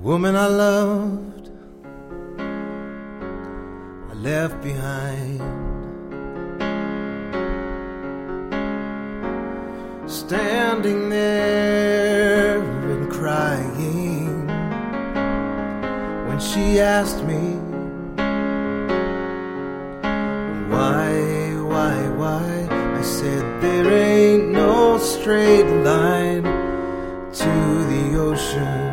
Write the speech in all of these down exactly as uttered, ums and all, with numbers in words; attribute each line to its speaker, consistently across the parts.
Speaker 1: woman I loved, I left behind, standing there and crying when she asked me why, why, why. I said there ain't no straight line to the ocean.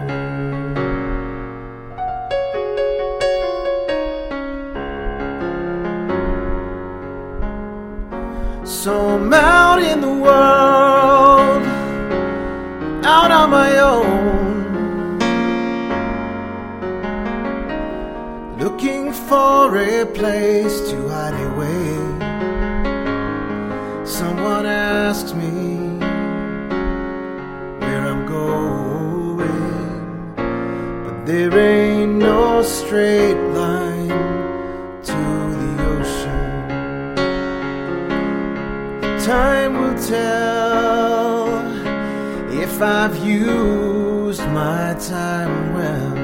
Speaker 1: So I'm out in the world, out on my own, looking for a place to hide away. Someone asked me where I'm going, but there ain't no straight line to the ocean. Time will tell if I've used my time well,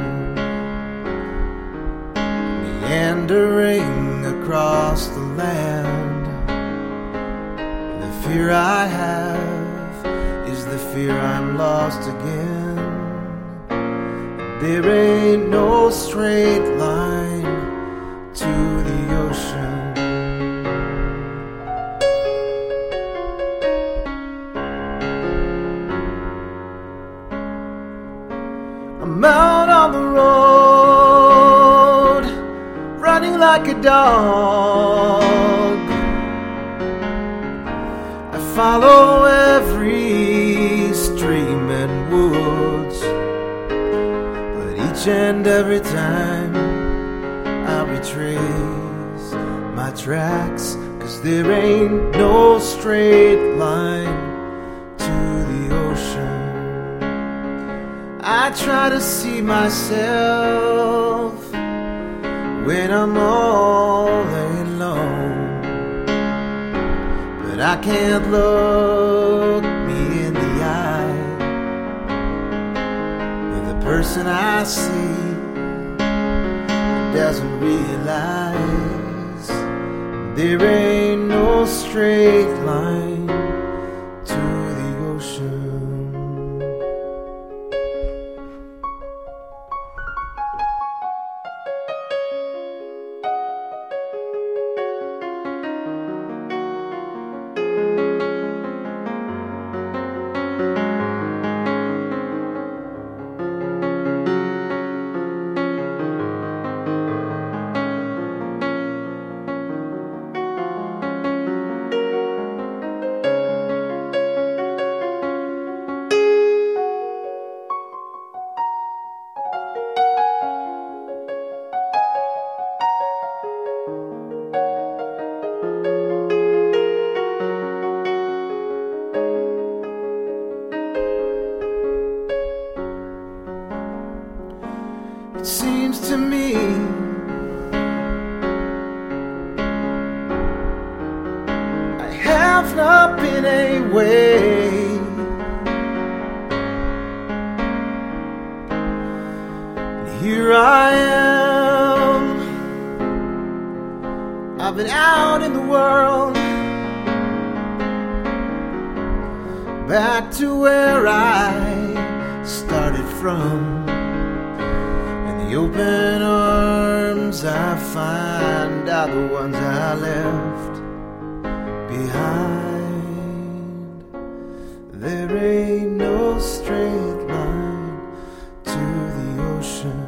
Speaker 1: meandering across the land. The fear I have is the fear I'm lost again. There ain't no straight line to the ocean. I'm out on the road, running like a dog. I follow every stream and woods, but each and every time I retrace my tracks, 'cause there ain't no straight line to the ocean. I try to see myself when I'm all alone, but I can't look me in the eye. But the person I see doesn't realize there ain't no straight line to the ocean. It seems to me I have not been away. And here I am, I've been out in the world, back to where I started from. The open arms I find are the ones I left behind. There ain't no straight line to the ocean.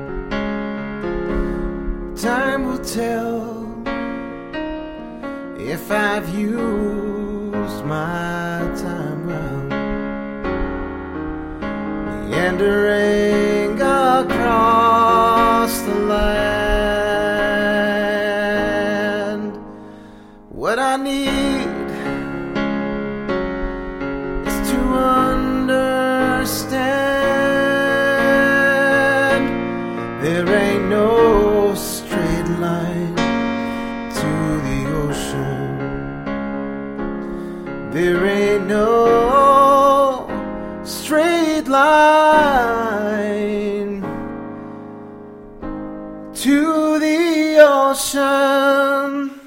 Speaker 1: Time will tell if I've used my time well, meandering across the land. What I need is to understand there ain't no straight line to the ocean. There ain't no straight line to the ocean.